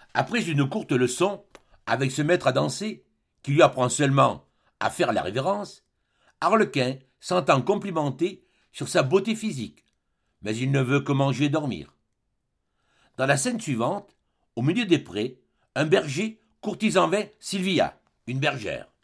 Après une courte leçon avec ce maître à danser, qui lui apprend seulement à faire la révérence, Arlequin s'entend complimenter sur sa beauté physique, mais il ne veut que manger et dormir. Dans la scène suivante, au milieu des prés, un berger courtise en vain Sylvia, une bergère.